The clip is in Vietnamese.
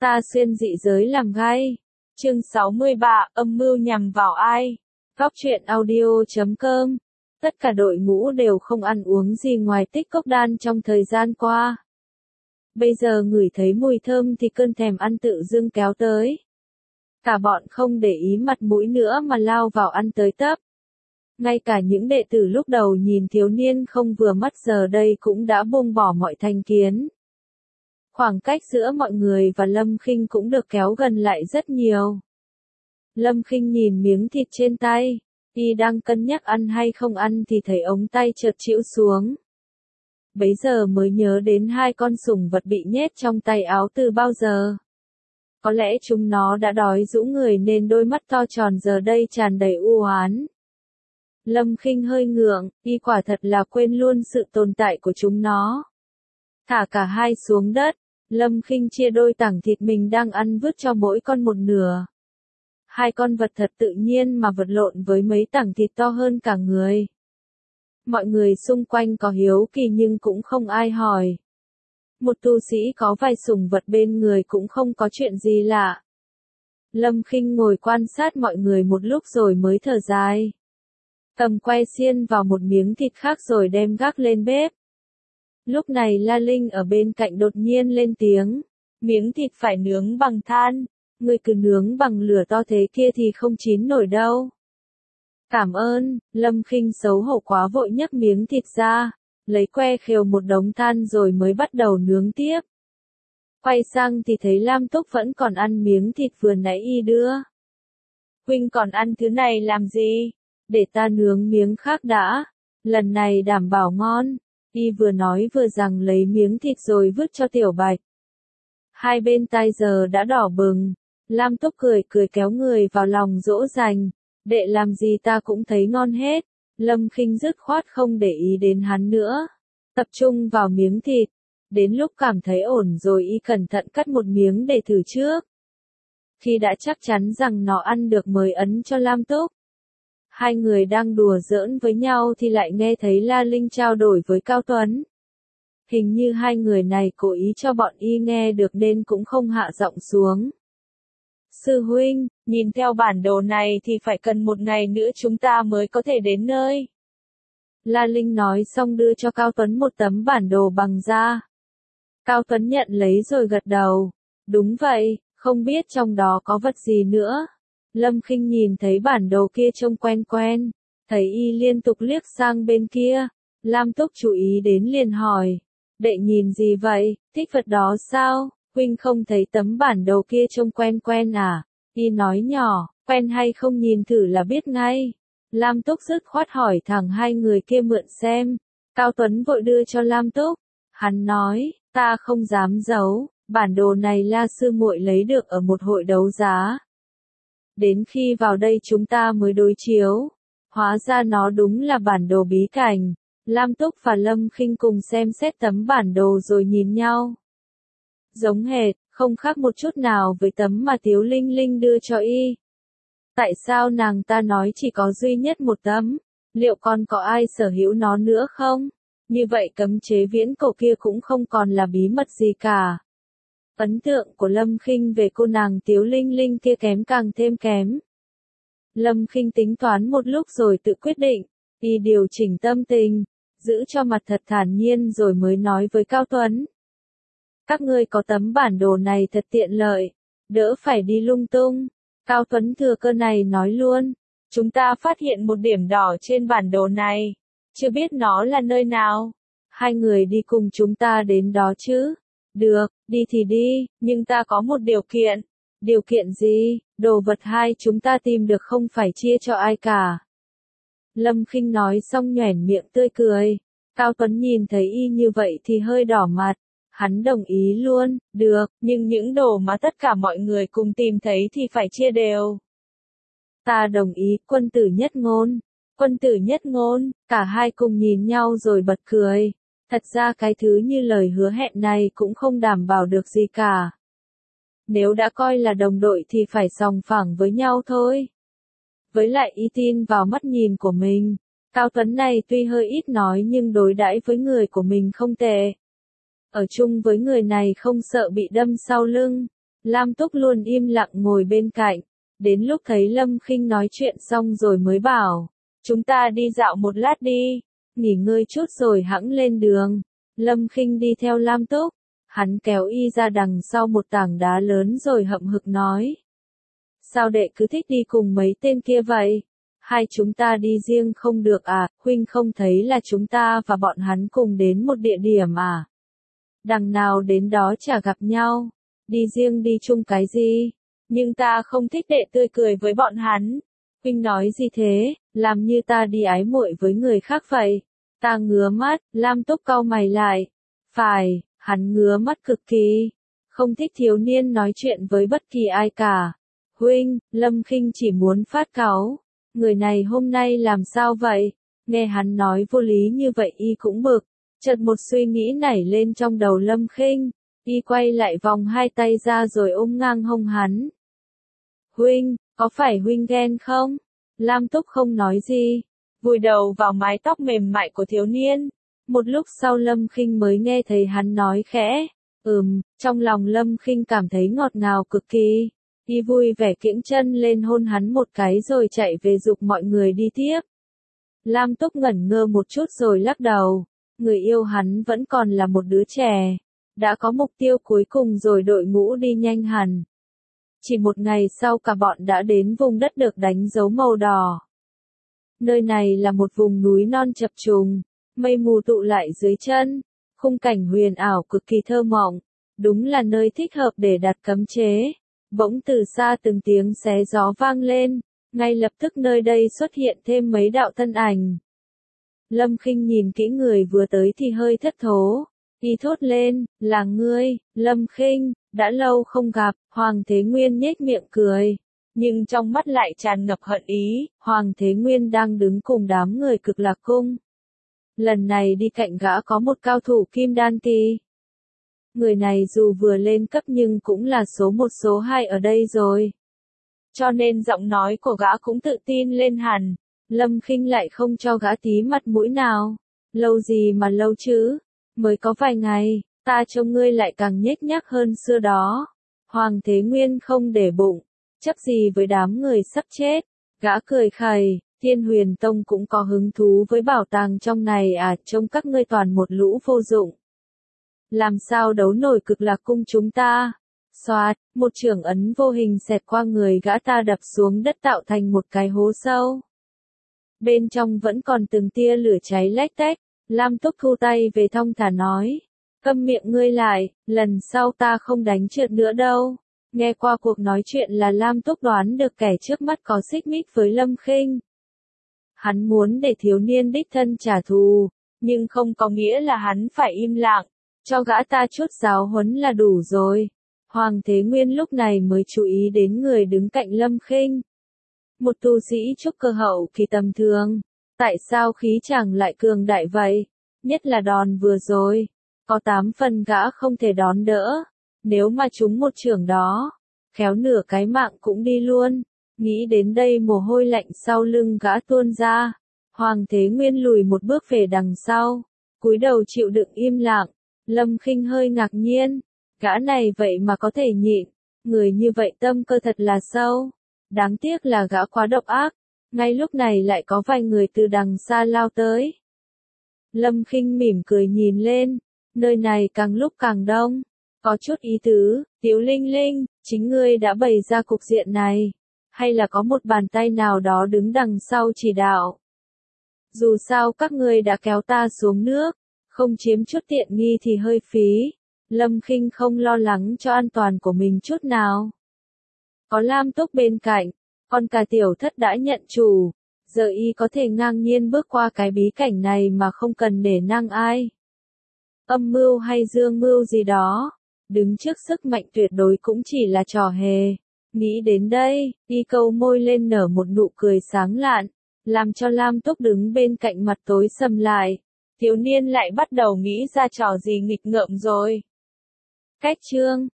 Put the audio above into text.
Ta xuyên dị giới làm gay. Chương 63, âm mưu nhằm vào ai? Góc truyện audio.com. Tất cả đội ngũ đều không ăn uống gì ngoài tích cốc đan trong thời gian qua. Bây giờ ngửi thấy mùi thơm thì cơn thèm ăn tự dưng kéo tới. Cả bọn không để ý mặt mũi nữa mà lao vào ăn tới tấp. Ngay cả những đệ tử lúc đầu nhìn thiếu niên không vừa mắt giờ đây cũng đã buông bỏ mọi thành kiến. Khoảng cách giữa mọi người và Lâm Khinh cũng được kéo gần lại rất nhiều. Lâm Khinh nhìn miếng thịt trên tay, y đang cân nhắc ăn hay không ăn thì thấy ống tay chợt chĩu xuống. Bấy giờ mới nhớ đến hai con sủng vật bị nhét trong tay áo từ bao giờ. Có lẽ chúng nó đã đói rũ người nên đôi mắt to tròn giờ đây tràn đầy u oán. Lâm Khinh hơi ngượng, y quả thật là quên luôn sự tồn tại của chúng nó. Thả cả hai xuống đất, Lâm Khinh chia đôi tảng thịt mình đang ăn vứt cho mỗi con một nửa. Hai con vật thật tự nhiên mà vật lộn với mấy tảng thịt to hơn cả người. Mọi người xung quanh có hiếu kỳ nhưng cũng không ai hỏi. Một tu sĩ có vài sủng vật bên người cũng không có chuyện gì lạ. Lâm Khinh ngồi quan sát mọi người một lúc rồi mới thở dài. Cầm que xiên vào một miếng thịt khác rồi đem gác lên bếp. Lúc này La Linh ở bên cạnh đột nhiên lên tiếng. Miếng thịt phải nướng bằng than, người cứ nướng bằng lửa to thế kia thì không chín nổi đâu. Cảm ơn, Lâm Khinh xấu hổ quá vội nhấc miếng thịt ra, lấy que khều một đống than rồi mới bắt đầu nướng tiếp. Quay sang thì thấy Lam Túc vẫn còn ăn miếng thịt vừa nãy y đưa. Huynh còn ăn thứ này làm gì? Để ta nướng miếng khác đã, lần này đảm bảo ngon. Y vừa nói vừa rằng lấy miếng thịt rồi vứt cho Tiểu Bạch. Hai bên tai giờ đã đỏ bừng. Lam Túc cười kéo người vào lòng dỗ dành. Đệ làm gì ta cũng thấy ngon hết. Lâm Khinh dứt khoát không để ý đến hắn nữa. Tập trung vào miếng thịt. Đến lúc cảm thấy ổn rồi y cẩn thận cắt một miếng để thử trước. Khi đã chắc chắn rằng nó ăn được mới ấn cho Lam Túc. Hai người đang đùa giỡn với nhau thì lại nghe thấy La Linh trao đổi với Cao Tuấn. Hình như hai người này cố ý cho bọn y nghe được nên cũng không hạ giọng xuống. Sư huynh, nhìn theo bản đồ này thì phải cần một ngày nữa chúng ta mới có thể đến nơi. La Linh nói xong đưa cho Cao Tuấn một tấm bản đồ bằng da. Cao Tuấn nhận lấy rồi gật đầu. Đúng vậy, không biết trong đó có vật gì nữa. Lâm Khinh nhìn thấy bản đồ kia trông quen quen, thấy y liên tục liếc sang bên kia. Lam Túc chú ý đến liền hỏi, đệ nhìn gì vậy, thích vật đó sao, huynh không thấy tấm bản đồ kia trông quen quen à? Y nói nhỏ, quen hay không nhìn thử là biết ngay. Lam Túc dứt khoát hỏi thẳng hai người kia mượn xem. Cao Tuấn vội đưa cho Lam Túc. Hắn nói, ta không dám giấu, bản đồ này La sư muội lấy được ở một hội đấu giá. Đến khi vào đây chúng ta mới đối chiếu. Hóa ra nó đúng là bản đồ bí cảnh. Lam Túc và Lâm Khinh cùng xem xét tấm bản đồ rồi nhìn nhau. Giống hệt, không khác một chút nào với tấm mà Tiếu Linh Linh đưa cho y. Tại sao nàng ta nói chỉ có duy nhất một tấm? Liệu còn có ai sở hữu nó nữa không? Như vậy cấm chế viễn cổ kia cũng không còn là bí mật gì cả. Ấn tượng của Lâm Khinh về cô nàng Tiếu Linh Linh kia kém càng thêm kém. Lâm Khinh tính toán một lúc rồi tự quyết định, y điều chỉnh tâm tình, giữ cho mặt thật thản nhiên rồi mới nói với Cao Tuấn. Các ngươi có tấm bản đồ này thật tiện lợi, đỡ phải đi lung tung. Cao Tuấn thừa cơ này nói luôn, chúng ta phát hiện một điểm đỏ trên bản đồ này, chưa biết nó là nơi nào. Hai người đi cùng chúng ta đến đó chứ? Được, đi thì đi, nhưng ta có một điều kiện. Điều kiện gì? Đồ vật hai chúng ta tìm được không phải chia cho ai cả. Lâm Khinh nói xong nhoẻn miệng tươi cười. Cao Tuấn nhìn thấy y như vậy thì hơi đỏ mặt. Hắn đồng ý luôn, được, nhưng những đồ mà tất cả mọi người cùng tìm thấy thì phải chia đều. Ta đồng ý, quân tử nhất ngôn. Quân tử nhất ngôn, cả hai cùng nhìn nhau rồi bật cười. Thật ra cái thứ như lời hứa hẹn này cũng không đảm bảo được gì cả. Nếu đã coi là đồng đội thì phải sòng phẳng với nhau thôi. Với lại y tin vào mắt nhìn của mình. Cao Tuấn này tuy hơi ít nói nhưng đối đãi với người của mình không tệ. Ở chung với người này không sợ bị đâm sau lưng. Lam Túc luôn im lặng ngồi bên cạnh, đến lúc thấy Lâm Khinh nói chuyện xong rồi mới bảo, chúng ta đi dạo một lát đi, nghỉ ngơi chút rồi hẵng lên đường. Lâm Khinh đi theo Lam Túc, hắn kéo y ra đằng sau một tảng đá lớn rồi hậm hực nói. Sao đệ cứ thích đi cùng mấy tên kia vậy? Hai chúng ta đi riêng không được à, huynh không thấy là chúng ta và bọn hắn cùng đến một địa điểm à? Đằng nào đến đó chả gặp nhau, đi riêng đi chung cái gì? Nhưng ta không thích đệ tươi cười với bọn hắn. Huynh nói gì thế, làm như ta đi ái muội với người khác vậy. Ta ngứa mắt, Lam Túc cau mày lại. Phải, hắn ngứa mắt cực kỳ. Không thích thiếu niên nói chuyện với bất kỳ ai cả. Huynh, Lâm Khinh chỉ muốn phát cáu. Người này hôm nay làm sao vậy? Nghe hắn nói vô lý như vậy y cũng bực. Chợt một suy nghĩ nảy lên trong đầu Lâm Khinh. Y quay lại vòng hai tay ra rồi ôm ngang hông hắn. Huynh, có phải huynh ghen không? Lam Túc không nói gì, vùi đầu vào mái tóc mềm mại của thiếu niên. Một lúc sau Lâm Khinh mới nghe thấy hắn nói khẽ. Trong lòng Lâm Khinh cảm thấy ngọt ngào cực kỳ. Y vui vẻ kiễng chân lên hôn hắn một cái rồi chạy về giục mọi người đi tiếp. Lam Túc ngẩn ngơ một chút rồi lắc đầu. Người yêu hắn vẫn còn là một đứa trẻ. Đã có mục tiêu cuối cùng rồi đội ngũ đi nhanh hẳn. Chỉ một ngày sau cả bọn đã đến vùng đất được đánh dấu màu đỏ. Nơi này là một vùng núi non chập trùng, mây mù tụ lại dưới chân, khung cảnh huyền ảo cực kỳ thơ mộng, đúng là nơi thích hợp để đặt cấm chế. Bỗng từ xa từng tiếng xé gió vang lên, ngay lập tức nơi đây xuất hiện thêm mấy đạo thân ảnh. Lâm Khinh nhìn kỹ người vừa tới thì hơi thất thố, y thốt lên, là ngươi, Lâm Khinh. Đã lâu không gặp, Hoàng Thế Nguyên nhếch miệng cười, nhưng trong mắt lại tràn ngập hận ý. Hoàng Thế Nguyên đang đứng cùng đám người Cực Lạc Cung. Lần này đi cạnh gã có một cao thủ Kim Đan Kỳ. Người này dù vừa lên cấp nhưng cũng là số 1 số 2 ở đây rồi. Cho nên giọng nói của gã cũng tự tin lên hẳn. Lâm Khinh lại không cho gã tí mặt mũi nào. Lâu gì mà lâu chứ, mới có vài ngày. Ta trông ngươi lại càng nhếch nhác hơn xưa đó. Hoàng Thế Nguyên không để bụng, chấp gì với đám người sắp chết. Gã cười khẩy, Thiên Huyền Tông cũng có hứng thú với bảo tàng trong này à, trông các ngươi toàn một lũ vô dụng. Làm sao đấu nổi Cực Lạc Cung chúng ta? Xoạt, một chưởng ấn vô hình xẹt qua người gã ta đập xuống đất tạo thành một cái hố sâu. Bên trong vẫn còn từng tia lửa cháy lách tách. Lam Túc thu tay về thong thả nói. Câm miệng ngươi lại, lần sau ta không đánh trượt nữa đâu. Nghe qua cuộc nói chuyện là Lam Túc đoán được kẻ trước mắt có xích mích với Lâm Khinh. Hắn muốn để thiếu niên đích thân trả thù, nhưng không có nghĩa là hắn phải im lặng, cho gã ta chút giáo huấn là đủ rồi. Hoàng Thế Nguyên lúc này mới chú ý đến người đứng cạnh Lâm Khinh. Một tu sĩ trúc cơ hậu kỳ tầm thường, tại sao khí chàng lại cường đại vậy? Nhất là đòn vừa rồi. Có 8 phần gã không thể đón đỡ, nếu mà trúng một chưởng đó, khéo nửa cái mạng cũng đi luôn. Nghĩ đến đây mồ hôi lạnh sau lưng gã tuôn ra. Hoàng Thế Nguyên lùi một bước về đằng sau, cúi đầu chịu đựng im lặng. Lâm Khinh hơi ngạc nhiên, gã này vậy mà có thể nhịn, người như vậy tâm cơ thật là sâu. Đáng tiếc là gã quá độc ác, ngay lúc này lại có vài người từ đằng xa lao tới. Lâm Khinh mỉm cười nhìn lên. Nơi này càng lúc càng đông, có chút ý tứ. Tiểu Linh Linh, chính ngươi đã bày ra cục diện này, hay là có một bàn tay nào đó đứng đằng sau chỉ đạo? Dù sao các ngươi đã kéo ta xuống nước, không chiếm chút tiện nghi thì hơi phí. Lâm Khinh không lo lắng cho an toàn của mình chút nào. Có Lam Túc bên cạnh, còn cả Tiểu Thất đã nhận chủ, giờ y có thể ngang nhiên bước qua cái bí cảnh này mà không cần nể nang ai. Âm mưu hay dương mưu gì đó, đứng trước sức mạnh tuyệt đối cũng chỉ là trò hề. Nghĩ đến đây, y câu môi lên nở một nụ cười sáng lạn, làm cho Lam Túc đứng bên cạnh mặt tối sầm lại. Thiếu niên lại bắt đầu nghĩ ra trò gì nghịch ngợm rồi. Cách chương